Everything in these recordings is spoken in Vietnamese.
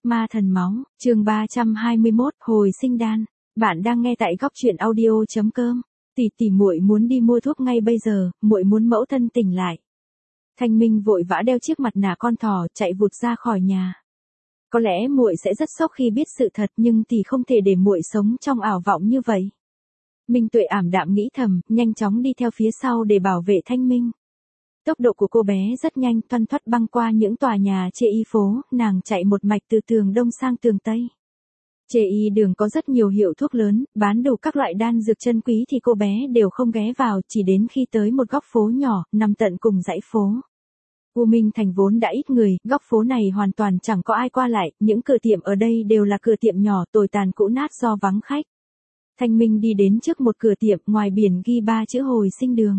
Ma thần máu, chương 321, hồi sinh đan. Bạn đang nghe tại góc truyện audio.com. Tỷ muội muốn đi mua thuốc ngay bây giờ, muội muốn mẫu thân tỉnh lại. Thanh Minh vội vã đeo chiếc mặt nạ con thỏ, chạy vụt ra khỏi nhà. Có lẽ muội sẽ rất sốc khi biết sự thật, nhưng tỷ không thể để muội sống trong ảo vọng như vậy. Minh Tuệ ảm đạm nghĩ thầm, nhanh chóng đi theo phía sau để bảo vệ Thanh Minh. Tốc độ của cô bé rất nhanh, thoăn thoắt băng qua những tòa nhà chê y phố, nàng chạy một mạch từ tường đông sang tường tây. Chê y đường có rất nhiều hiệu thuốc lớn, bán đủ các loại đan dược chân quý thì cô bé đều không ghé vào, chỉ đến khi tới một góc phố nhỏ, nằm tận cùng dãy phố. U Minh Thành vốn đã ít người, góc phố này hoàn toàn chẳng có ai qua lại, những cửa tiệm ở đây đều là cửa tiệm nhỏ tồi tàn cũ nát do vắng khách. Thanh Minh đi đến trước một cửa tiệm, ngoài biển ghi 3 chữ hồi sinh đường.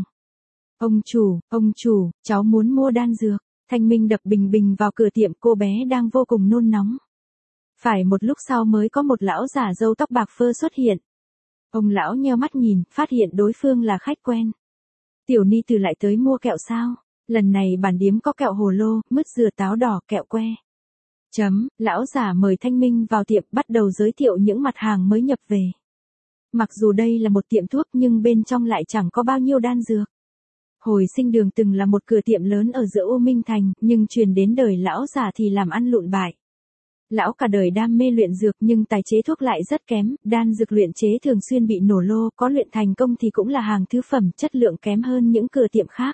Ông chủ, cháu muốn mua đan dược. Thanh Minh đập bình bình vào cửa tiệm, cô bé đang vô cùng nôn nóng. Phải một lúc sau mới có một lão giả râu tóc bạc phơ xuất hiện. Ông lão nheo mắt nhìn, phát hiện đối phương là khách quen. Tiểu ni từ lại tới mua kẹo sao? Lần này bản điếm có kẹo hồ lô, mứt dừa táo đỏ, kẹo que. Lão giả mời Thanh Minh vào tiệm, bắt đầu giới thiệu những mặt hàng mới nhập về. Mặc dù đây là một tiệm thuốc nhưng bên trong lại chẳng có bao nhiêu đan dược. Hồi sinh đường từng là một cửa tiệm lớn ở giữa U Minh Thành, nhưng truyền đến đời lão giả thì làm ăn lụn bại. Lão cả đời đam mê luyện dược nhưng tài chế thuốc lại rất kém, đan dược luyện chế thường xuyên bị nổ lô, có luyện thành công thì cũng là hàng thứ phẩm, chất lượng kém hơn những cửa tiệm khác.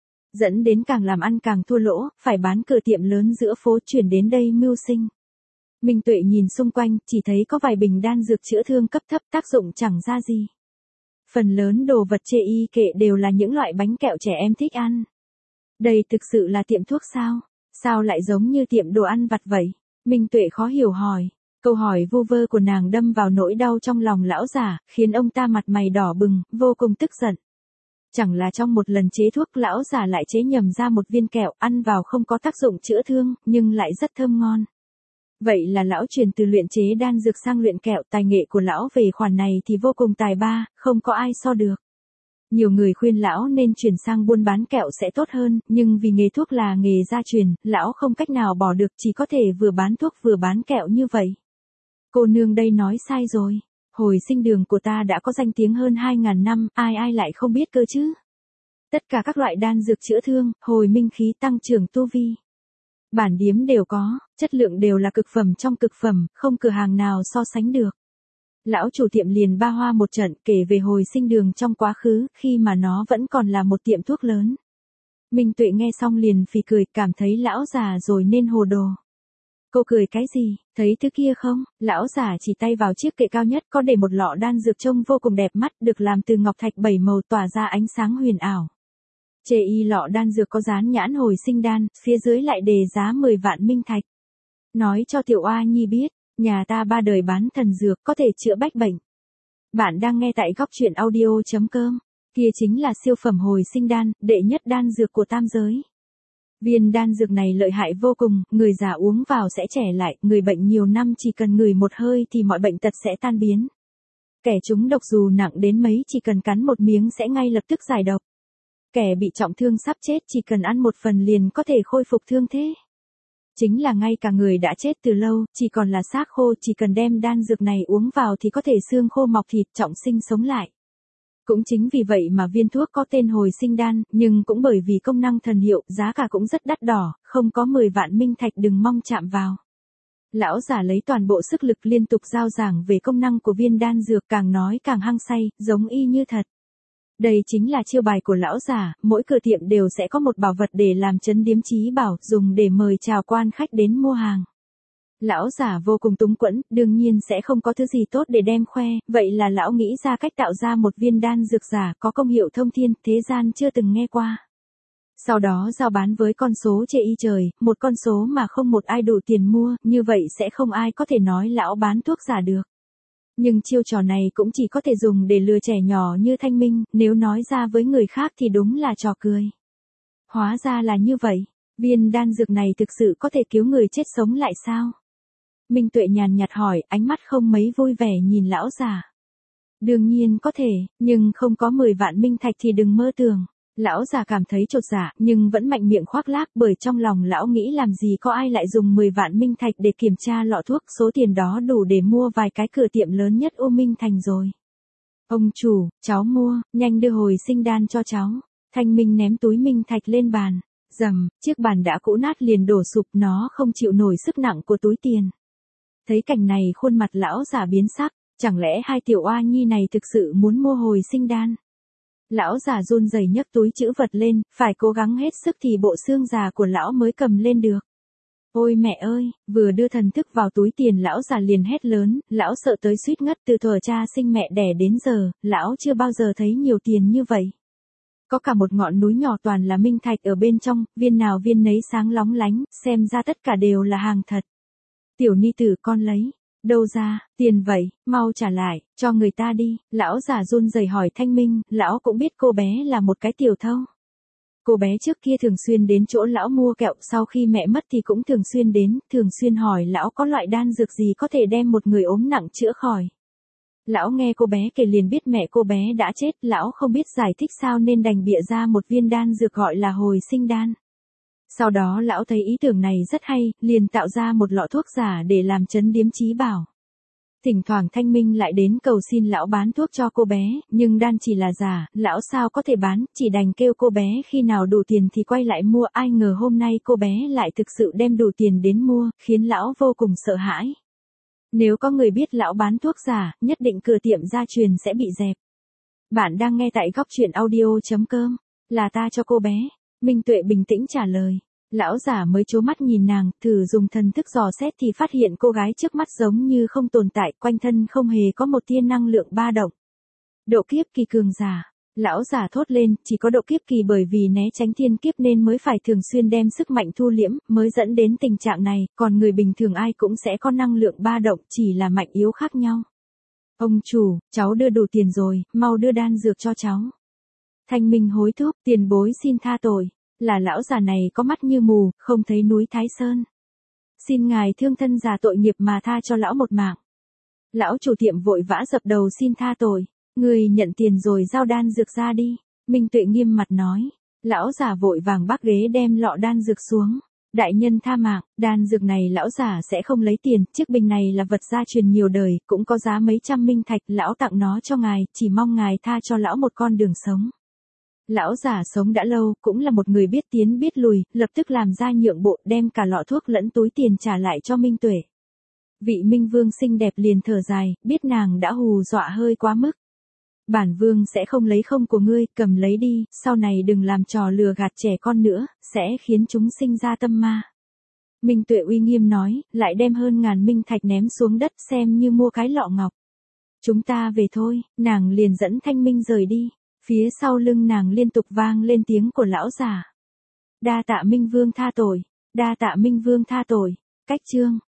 Dẫn đến càng làm ăn càng thua lỗ, phải bán cửa tiệm lớn giữa phố chuyển đến đây mưu sinh. Minh Tuệ nhìn xung quanh, chỉ thấy có vài bình đan dược chữa thương cấp thấp, tác dụng chẳng ra gì. Phần lớn đồ vật chê y kệ đều là những loại bánh kẹo trẻ em thích ăn. Đây thực sự là tiệm thuốc sao? Sao lại giống như tiệm đồ ăn vặt vậy? Minh Tuệ khó hiểu hỏi. Câu hỏi vu vơ của nàng đâm vào nỗi đau trong lòng lão giả, khiến ông ta mặt mày đỏ bừng, vô cùng tức giận. Chẳng là trong một lần chế thuốc lão giả lại chế nhầm ra một viên kẹo, ăn vào không có tác dụng chữa thương, nhưng lại rất thơm ngon. Vậy là lão chuyển từ luyện chế đan dược sang luyện kẹo, tài nghệ của lão về khoản này thì vô cùng tài ba, không có ai so được. Nhiều người khuyên lão nên chuyển sang buôn bán kẹo sẽ tốt hơn, nhưng vì nghề thuốc là nghề gia truyền, lão không cách nào bỏ được, chỉ có thể vừa bán thuốc vừa bán kẹo như vậy. Cô nương đây nói sai rồi. Hồi sinh đường của ta đã có danh tiếng hơn 2.000 năm, ai lại không biết cơ chứ. Tất cả các loại đan dược chữa thương, hồi minh khí, tăng trưởng tu vi. Bản điếm đều có, chất lượng đều là cực phẩm trong cực phẩm, không cửa hàng nào so sánh được. Lão chủ tiệm liền ba hoa một trận kể về hồi sinh đường trong quá khứ, khi mà nó vẫn còn là một tiệm thuốc lớn. Minh Tuệ nghe xong liền phì cười, cảm thấy lão già rồi nên hồ đồ. Cô cười cái gì, thấy thứ kia không? Lão giả chỉ tay vào chiếc kệ cao nhất có để một lọ đan dược trông vô cùng đẹp mắt, được làm từ ngọc thạch 7 màu tỏa ra ánh sáng huyền ảo. Chê y lọ đan dược có dán nhãn hồi sinh đan, phía dưới lại đề giá 10 vạn minh thạch. Nói cho Tiểu Oa Nhi biết, nhà ta 3 đời bán thần dược có thể chữa bách bệnh. Bạn đang nghe tại góc truyện audio.com. Kia chính là siêu phẩm hồi sinh đan, đệ nhất đan dược của tam giới. Viên đan dược này lợi hại vô cùng, người già uống vào sẽ trẻ lại, người bệnh nhiều năm chỉ cần ngửi một hơi thì mọi bệnh tật sẽ tan biến. Kẻ trúng độc dù nặng đến mấy chỉ cần cắn một miếng sẽ ngay lập tức giải độc. Kẻ bị trọng thương sắp chết chỉ cần ăn một phần liền có thể khôi phục thương thế. Chính là ngay cả người đã chết từ lâu, chỉ còn là xác khô, chỉ cần đem đan dược này uống vào thì có thể xương khô mọc thịt, trọng sinh sống lại. Cũng chính vì vậy mà viên thuốc có tên hồi sinh đan, nhưng cũng bởi vì công năng thần hiệu, giá cả cũng rất đắt đỏ, không có 10 vạn minh thạch đừng mong chạm vào. Lão giả lấy toàn bộ sức lực liên tục giao giảng về công năng của viên đan dược, càng nói càng hăng say, giống y như thật. Đây chính là chiêu bài của lão giả, mỗi cửa tiệm đều sẽ có một bảo vật để làm trấn điếm chí bảo, dùng để mời chào quan khách đến mua hàng. Lão giả vô cùng túng quẫn, đương nhiên sẽ không có thứ gì tốt để đem khoe, vậy là lão nghĩ ra cách tạo ra một viên đan dược giả có công hiệu thông thiên, thế gian chưa từng nghe qua. Sau đó giao bán với con số chê y trời, một con số mà không một ai đủ tiền mua, như vậy sẽ không ai có thể nói lão bán thuốc giả được. Nhưng chiêu trò này cũng chỉ có thể dùng để lừa trẻ nhỏ như Thanh Minh, nếu nói ra với người khác thì đúng là trò cười. Hóa ra là như vậy, viên đan dược này thực sự có thể cứu người chết sống lại sao? Minh Tuệ nhàn nhạt hỏi, ánh mắt không mấy vui vẻ nhìn lão già. Đương nhiên có thể, nhưng không có 10 vạn minh thạch thì đừng mơ tưởng. Lão già cảm thấy chột dạ, nhưng vẫn mạnh miệng khoác lác, bởi trong lòng lão nghĩ làm gì có ai lại dùng 10 vạn minh thạch để kiểm tra lọ thuốc, số tiền đó đủ để mua vài cái cửa tiệm lớn nhất U Minh Thành rồi. Ông chủ, cháu mua, nhanh đưa hồi sinh đan cho cháu. Thanh Minh ném túi minh thạch lên bàn. Rầm, chiếc bàn đã cũ nát liền đổ sụp, nó không chịu nổi sức nặng của túi tiền. Thấy cảnh này khuôn mặt lão già biến sắc, chẳng lẽ hai tiểu oa nhi này thực sự muốn mua hồi sinh đan? Lão già run rẩy nhấc túi trữ vật lên, phải cố gắng hết sức thì bộ xương già của lão mới cầm lên được. Ôi mẹ ơi, vừa đưa thần thức vào túi tiền lão già liền hét lớn, lão sợ tới suýt ngất, từ thuở cha sinh mẹ đẻ đến giờ, lão chưa bao giờ thấy nhiều tiền như vậy. Có cả một ngọn núi nhỏ toàn là minh thạch ở bên trong, viên nào viên nấy sáng lóng lánh, xem ra tất cả đều là hàng thật. Tiểu ni tử, con lấy. Đâu ra, tiền vậy, mau trả lại, cho người ta đi. Lão già run rẩy hỏi Thanh Minh, lão cũng biết cô bé là một cái tiểu thâu. Cô bé trước kia thường xuyên đến chỗ lão mua kẹo, sau khi mẹ mất thì cũng thường xuyên đến, thường xuyên hỏi lão có loại đan dược gì có thể đem một người ốm nặng chữa khỏi. Lão nghe cô bé kể liền biết mẹ cô bé đã chết, lão không biết giải thích sao nên đành bịa ra một viên đan dược gọi là hồi sinh đan. Sau đó lão thấy ý tưởng này rất hay, liền tạo ra một lọ thuốc giả để làm trấn điếm trí bảo. Thỉnh thoảng Thanh Minh lại đến cầu xin lão bán thuốc cho cô bé, nhưng đan chỉ là giả, lão sao có thể bán, chỉ đành kêu cô bé khi nào đủ tiền thì quay lại mua. Ai ngờ hôm nay cô bé lại thực sự đem đủ tiền đến mua, khiến lão vô cùng sợ hãi. Nếu có người biết lão bán thuốc giả, nhất định cửa tiệm gia truyền sẽ bị dẹp. Bạn đang nghe tại góc truyện audio.com, là ta cho cô bé. Minh Tuệ bình tĩnh trả lời. Lão giả mới trố mắt nhìn nàng, thử dùng thần thức dò xét thì phát hiện cô gái trước mắt giống như không tồn tại, quanh thân không hề có một tia năng lượng ba động. Độ kiếp kỳ cường giả. Lão giả thốt lên, chỉ có độ kiếp kỳ bởi vì né tránh thiên kiếp nên mới phải thường xuyên đem sức mạnh thu liễm, mới dẫn đến tình trạng này, còn người bình thường ai cũng sẽ có năng lượng ba động, chỉ là mạnh yếu khác nhau. Ông chủ, cháu đưa đủ tiền rồi, mau đưa đan dược cho cháu. Thanh Minh hối thúc, tiền bối xin tha tội. Là lão già này có mắt như mù, không thấy núi Thái Sơn. Xin ngài thương thân già tội nghiệp mà tha cho lão một mạng. Lão chủ tiệm vội vã dập đầu xin tha tội. Người nhận tiền rồi giao đan dược ra đi. Minh Tuệ nghiêm mặt nói. Lão già vội vàng bắc ghế đem lọ đan dược xuống. Đại nhân tha mạng, đan dược này lão già sẽ không lấy tiền, chiếc bình này là vật gia truyền nhiều đời, cũng có giá mấy trăm minh thạch, lão tặng nó cho ngài, chỉ mong ngài tha cho lão một con đường sống. Lão già sống đã lâu, cũng là một người biết tiến biết lùi, lập tức làm ra nhượng bộ, đem cả lọ thuốc lẫn túi tiền trả lại cho Minh Tuệ. Vị Minh Vương xinh đẹp liền thở dài, biết nàng đã hù dọa hơi quá mức. Bản vương sẽ không lấy không của ngươi, cầm lấy đi, sau này đừng làm trò lừa gạt trẻ con nữa, sẽ khiến chúng sinh ra tâm ma. Minh Tuệ uy nghiêm nói, lại đem hơn ngàn minh thạch ném xuống đất xem như mua cái lọ ngọc. Chúng ta về thôi, nàng liền dẫn Thanh Minh rời đi. Phía sau lưng nàng liên tục vang lên tiếng của lão già. Đa tạ Minh Vương tha tội, đa tạ Minh Vương tha tội. Cách chương